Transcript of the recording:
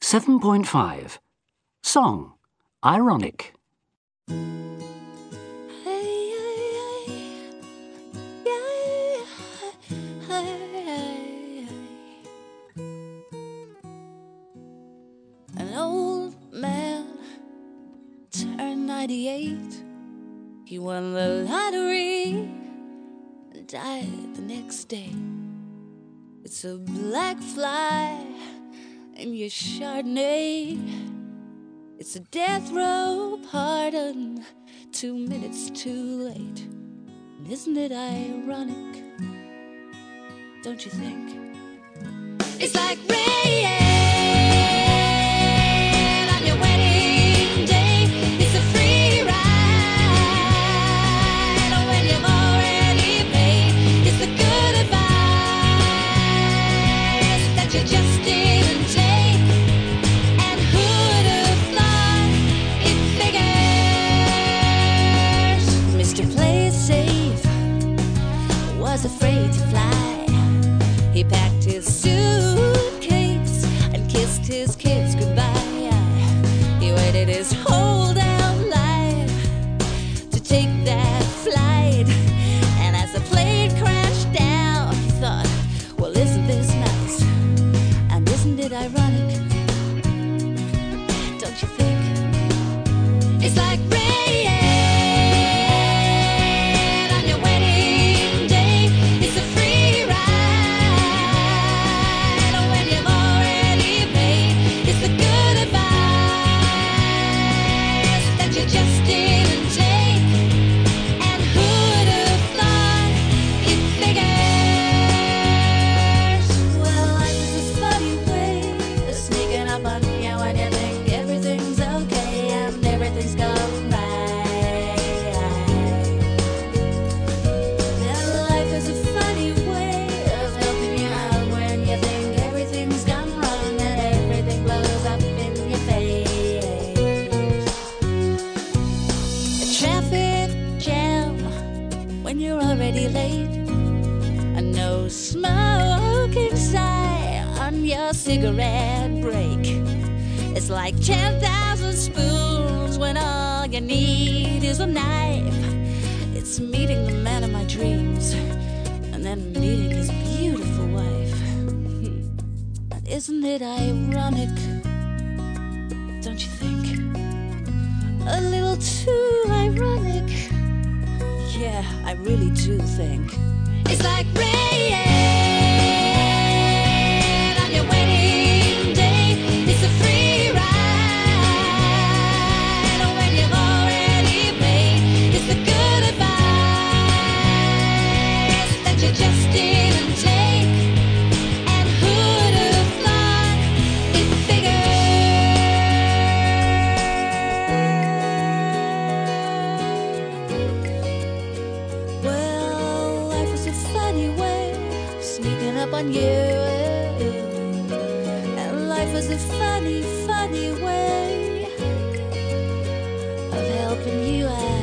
7.5. Song. Ironic. An old man turned 98. He won the lottery and died the next day. It's a black fly in your Chardonnay. It's a death row pardon, 2 minutes too late. And isn't it ironic? Don't you think? It's like rain on your wedding day. It's a free ride when you've already paid. It's the good advice that you just didn't take. And who'd have thought it figures? Mr. Play It Safe was afraid to fly. He packed his suitcase and kissed his kids goodbye. He waited his whole damn life to take that flight. And as the plane crashed down, he thought, well, isn't this nice? And isn't it ironic? Don't you think? It's like rain on your wedding day. It's a free ride when you've already paid. It's the good advice that you just didn't take. And who'd have thought it figures? Well, life is a funny way of sneaking up on you when you think everything's okay and everything's going right. And life is a funny way of helping you out when you think everything's gone wrong and everything blows up in your face. A traffic jam when you're already late. A no smoking sign on your cigarette break. It's like 10,000 spoons when all you need is a knife. It's meeting the man of my dreams and then meeting his beautiful wife. And isn't it ironic? Don't you think? A little too ironic. Yeah, I really do think. It's like rain on your wedding day. It's a free ride when you've already paid. It's the good advice that you just didn't take. And who'd have thought it figured? Well, life is a funny way of sneaking up on you. And life is a funny, funny way of helping you out.